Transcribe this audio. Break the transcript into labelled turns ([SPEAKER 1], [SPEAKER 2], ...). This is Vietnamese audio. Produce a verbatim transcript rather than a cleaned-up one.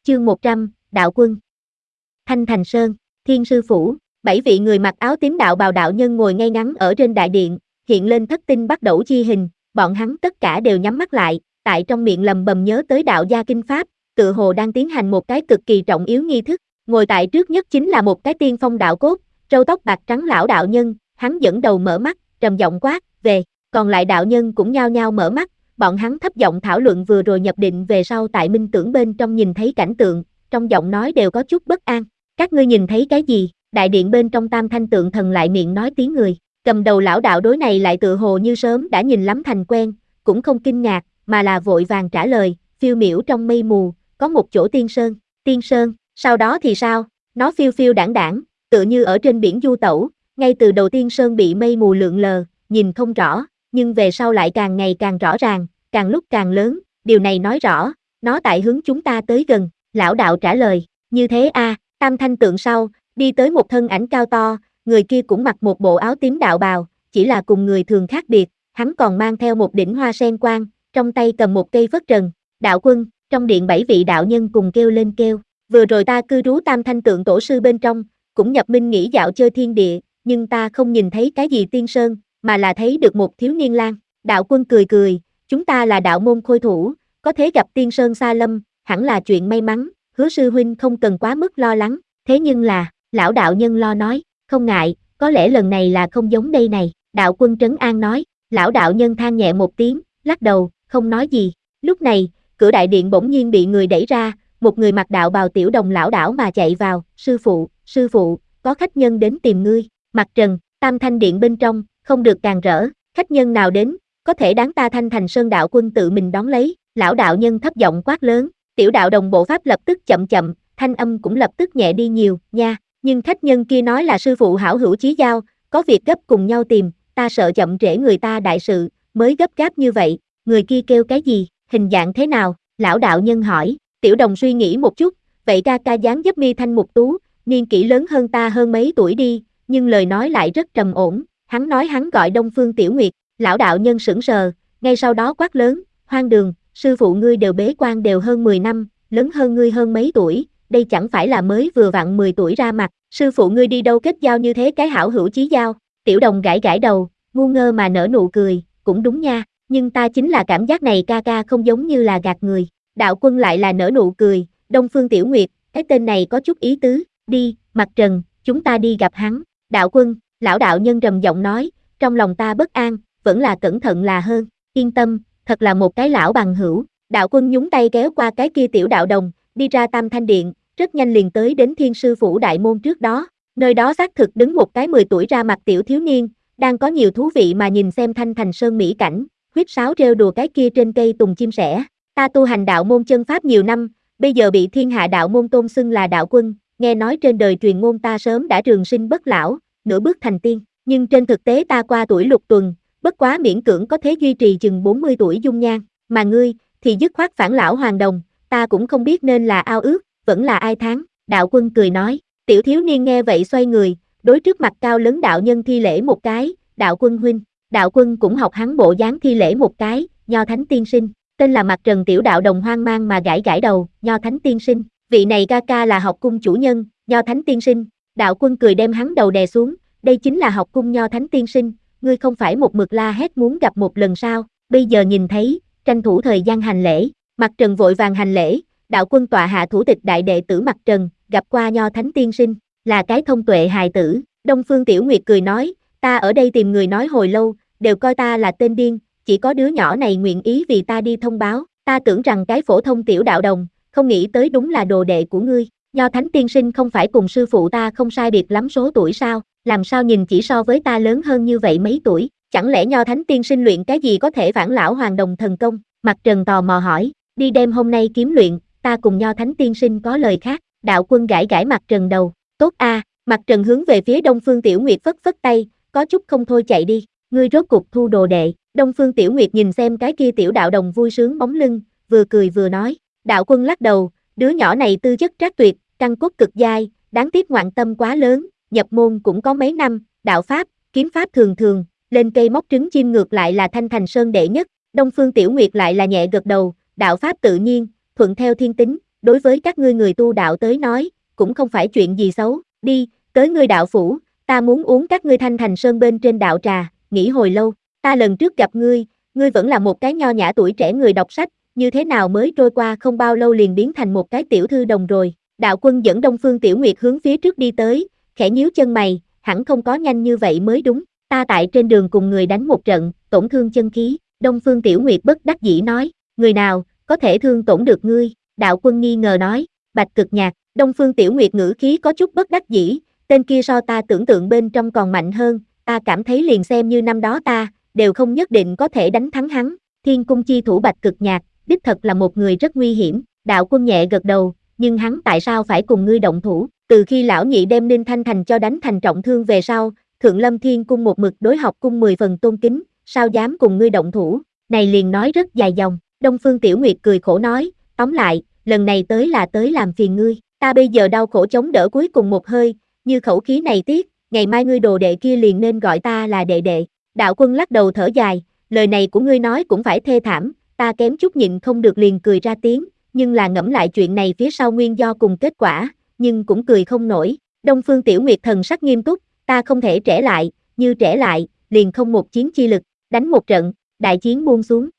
[SPEAKER 1] Chương một trăm, Đạo Quân. Thanh Thành Sơn, Thiên Sư Phủ, bảy vị người mặc áo tím đạo bào đạo nhân ngồi ngay ngắn ở trên đại điện, hiện lên thất tinh bắt đầu chi hình, bọn hắn tất cả đều nhắm mắt lại, tại trong miệng lầm bầm nhớ tới đạo gia kinh pháp, tự hồ đang tiến hành một cái cực kỳ trọng yếu nghi thức. Ngồi tại trước nhất chính là một cái tiên phong đạo cốt, râu tóc bạc trắng lão đạo nhân, hắn dẫn đầu mở mắt, trầm giọng quát, về, còn lại đạo nhân cũng nhao nhao mở mắt, bọn hắn thấp giọng thảo luận vừa rồi nhập định về sau tại minh tưởng bên trong nhìn thấy cảnh tượng, trong giọng nói đều có chút bất an. Các ngươi nhìn thấy cái gì? Đại điện bên trong tam thanh tượng thần lại miệng nói tiếng người, cầm đầu lão đạo đối này lại tự hồ như sớm đã nhìn lắm thành quen, cũng không kinh ngạc, mà là vội vàng trả lời, phiêu miểu trong mây mù, có một chỗ tiên sơn, tiên sơn, sau đó thì sao? Nó phiêu phiêu đảng đảng, tựa như ở trên biển du tẩu, ngay từ đầu tiên sơn bị mây mù lượn lờ, nhìn không rõ, nhưng về sau lại càng ngày càng rõ ràng, càng lúc càng lớn, điều này nói rõ, nó tại hướng chúng ta tới gần, lão đạo trả lời, như thế a. À, tam thanh tượng sau, đi tới một thân ảnh cao to, người kia cũng mặc một bộ áo tím đạo bào, chỉ là cùng người thường khác biệt, hắn còn mang theo một đỉnh hoa sen quang, trong tay cầm một cây phất trần, đạo quân, trong điện bảy vị đạo nhân cùng kêu lên kêu, vừa rồi ta cư trú tam thanh tượng tổ sư bên trong, cũng nhập minh nghỉ dạo chơi thiên địa, nhưng ta không nhìn thấy cái gì tiên sơn, mà là thấy được một thiếu niên lang, đạo quân cười cười, chúng ta là đạo môn khôi thủ, có thể gặp tiên sơn xa lâm, hẳn là chuyện may mắn, hứa sư huynh không cần quá mức lo lắng, thế nhưng là, lão đạo nhân lo nói, không ngại, có lẽ lần này là không giống đây này, đạo quân trấn an nói, lão đạo nhân than nhẹ một tiếng, lắc đầu, không nói gì, lúc này, cửa đại điện bỗng nhiên bị người đẩy ra, một người mặc đạo bào tiểu đồng lão đảo mà chạy vào, sư phụ, sư phụ, có khách nhân đến tìm ngươi, mặt trần, tam thanh điện bên trong, không được càng rỡ, khách nhân nào đến, có thể đáng ta Thanh Thành Sơn đạo quân tự mình đón lấy, lão đạo nhân thấp giọng quát lớn, tiểu đạo đồng bộ pháp lập tức chậm chậm, thanh âm cũng lập tức nhẹ đi nhiều, nha, nhưng khách nhân kia nói là sư phụ hảo hữu chí giao, có việc gấp cùng nhau tìm, ta sợ chậm trễ người ta đại sự, mới gấp gáp như vậy, người kia kêu cái gì, hình dạng thế nào, lão đạo nhân hỏi, tiểu đồng suy nghĩ một chút, vậy ca ca dáng dấp mi thanh mục tú, niên kỷ lớn hơn ta hơn mấy tuổi đi, nhưng lời nói lại rất trầm ổn, hắn nói hắn gọi Đông Phương Tiểu Nguyệt, lão đạo nhân sững sờ, ngay sau đó quát lớn, hoang đường, sư phụ ngươi đều bế quan đều hơn mười năm, lớn hơn ngươi hơn mấy tuổi, đây chẳng phải là mới vừa vặn mười tuổi ra mặt, sư phụ ngươi đi đâu kết giao như thế cái hảo hữu chí giao, tiểu đồng gãi gãi đầu, ngu ngơ mà nở nụ cười, cũng đúng nha, nhưng ta chính là cảm giác này ca ca không giống như là gạt người, đạo quân lại là nở nụ cười, Đông Phương Tiểu Nguyệt, cái tên này có chút ý tứ, đi, mặt trần, chúng ta đi gặp hắn, đạo quân, lão đạo nhân trầm giọng nói, trong lòng ta bất an, vẫn là cẩn thận là hơn, yên tâm, thật là một cái lão bằng hữu, đạo quân nhúng tay kéo qua cái kia tiểu đạo đồng, đi ra tam thanh điện, rất nhanh liền tới đến Thiên Sư Phủ đại môn trước đó, nơi đó xác thực đứng một cái mười tuổi ra mặt tiểu thiếu niên, đang có nhiều thú vị mà nhìn xem Thanh Thành Sơn mỹ cảnh, huyết sáo trêu đùa cái kia trên cây tùng chim sẻ, ta tu hành đạo môn chân pháp nhiều năm, bây giờ bị thiên hạ đạo môn tôn xưng là đạo quân, nghe nói trên đời truyền ngôn ta sớm đã trường sinh bất lão, nửa bước thành tiên, nhưng trên thực tế ta qua tuổi lục tuần, bất quá miễn cưỡng có thể duy trì chừng bốn mươi tuổi dung nhan, mà ngươi, thì dứt khoát phản lão hoàng đồng, ta cũng không biết nên là ao ước, vẫn là ai thán, đạo quân cười nói, tiểu thiếu niên nghe vậy xoay người, đối trước mặt cao lớn đạo nhân thi lễ một cái, đạo quân huynh, đạo quân cũng học hắn bộ dáng thi lễ một cái, Nho Thánh tiên sinh, tên là mặt trần tiểu đạo đồng hoang mang mà gãi gãi đầu, Nho Thánh tiên sinh, vị này ca ca là học cung chủ nhân, Nho Thánh tiên sinh, đạo quân cười đem hắn đầu đè xuống, đây chính là học cung Nho Thánh tiên sinh, ngươi không phải một mực la hét muốn gặp một lần sao, bây giờ nhìn thấy, tranh thủ thời gian hành lễ, mặt trần vội vàng hành lễ, đạo quân tọa hạ thủ tịch đại đệ tử mặt trần, gặp qua Nho Thánh tiên sinh, là cái thông tuệ hài tử, Đông Phương Tiểu Nguyệt cười nói, ta ở đây tìm người nói hồi lâu, đều coi ta là tên điên, chỉ có đứa nhỏ này nguyện ý vì ta đi thông báo, ta tưởng rằng cái phổ thông tiểu đạo đồng, không nghĩ tới đúng là đồ đệ của ngươi, Nho Thánh tiên sinh không phải cùng sư phụ ta không sai biệt lắm số tuổi sao, làm sao nhìn chỉ so với ta lớn hơn như vậy mấy tuổi, chẳng lẽ Nho Thánh tiên sinh luyện cái gì có thể phản lão hoàng đồng thần công, mặt trần tò mò hỏi, đi đem hôm nay kiếm luyện, ta cùng Nho Thánh tiên sinh có lời khác, đạo quân gãi gãi mặt trần đầu, tốt a, mặt trần hướng về phía Đông Phương Tiểu Nguyệt phất phất tay, có chút không thôi chạy đi, ngươi rốt cục thu đồ đệ, Đông Phương Tiểu Nguyệt nhìn xem cái kia tiểu đạo đồng vui sướng bóng lưng, vừa cười vừa nói, đạo quân lắc đầu, đứa nhỏ này tư chất trác tuyệt, căn cốt cực dai, đáng tiếc ngoạn tâm quá lớn, nhập môn cũng có mấy năm, đạo pháp, kiếm pháp thường thường, lên cây móc trứng chim ngược lại là Thanh Thành Sơn đệ nhất, Đông Phương Tiểu Nguyệt lại là nhẹ gật đầu, đạo pháp tự nhiên, thuận theo thiên tính, đối với các ngươi người tu đạo tới nói, cũng không phải chuyện gì xấu, đi, tới ngươi đạo phủ, ta muốn uống các ngươi Thanh Thành Sơn bên trên đạo trà, nghĩ hồi lâu, ta lần trước gặp ngươi, ngươi vẫn là một cái nho nhã tuổi trẻ người đọc sách, như thế nào mới trôi qua không bao lâu liền biến thành một cái tiểu thư đồng rồi, đạo quân dẫn Đông Phương Tiểu Nguyệt hướng phía trước đi tới, khẽ nhíu chân mày, hẳn không có nhanh như vậy mới đúng, ta tại trên đường cùng người đánh một trận, tổn thương chân khí, Đông Phương Tiểu Nguyệt bất đắc dĩ nói, người nào, có thể thương tổn được ngươi, đạo quân nghi ngờ nói, Bạch Cực Nhạc, Đông Phương Tiểu Nguyệt ngữ khí có chút bất đắc dĩ, tên kia so ta tưởng tượng bên trong còn mạnh hơn, ta cảm thấy liền xem như năm đó ta, đều không nhất định có thể đánh thắng hắn, Thiên Cung chi thủ Bạch Cực Nhạc, đích thật là một người rất nguy hiểm, đạo quân nhẹ gật đầu, nhưng hắn tại sao phải cùng ngươi động thủ, từ khi lão nhị đem Ninh Thanh Thành cho đánh thành trọng thương về sau, Thượng Lâm Thiên Cung một mực đối học cung mười phần tôn kính, sao dám cùng ngươi động thủ, này liền nói rất dài dòng, Đông Phương Tiểu Nguyệt cười khổ nói, tóm lại, lần này tới là tới làm phiền ngươi, ta bây giờ đau khổ chống đỡ cuối cùng một hơi, như khẩu khí này tiếc, ngày mai ngươi đồ đệ kia liền nên gọi ta là đệ đệ, đạo quân lắc đầu thở dài, lời này của ngươi nói cũng phải thê thảm, ta kém chút nhịn không được liền cười ra tiếng, nhưng là ngẫm lại chuyện này phía sau nguyên do cùng kết quả, nhưng cũng cười không nổi, Đông Phương Tiểu Nguyệt thần sắc nghiêm túc, ta không thể trẻ lại, như trẻ lại, liền không một chiến chi lực, đánh một trận, đại chiến buông xuống,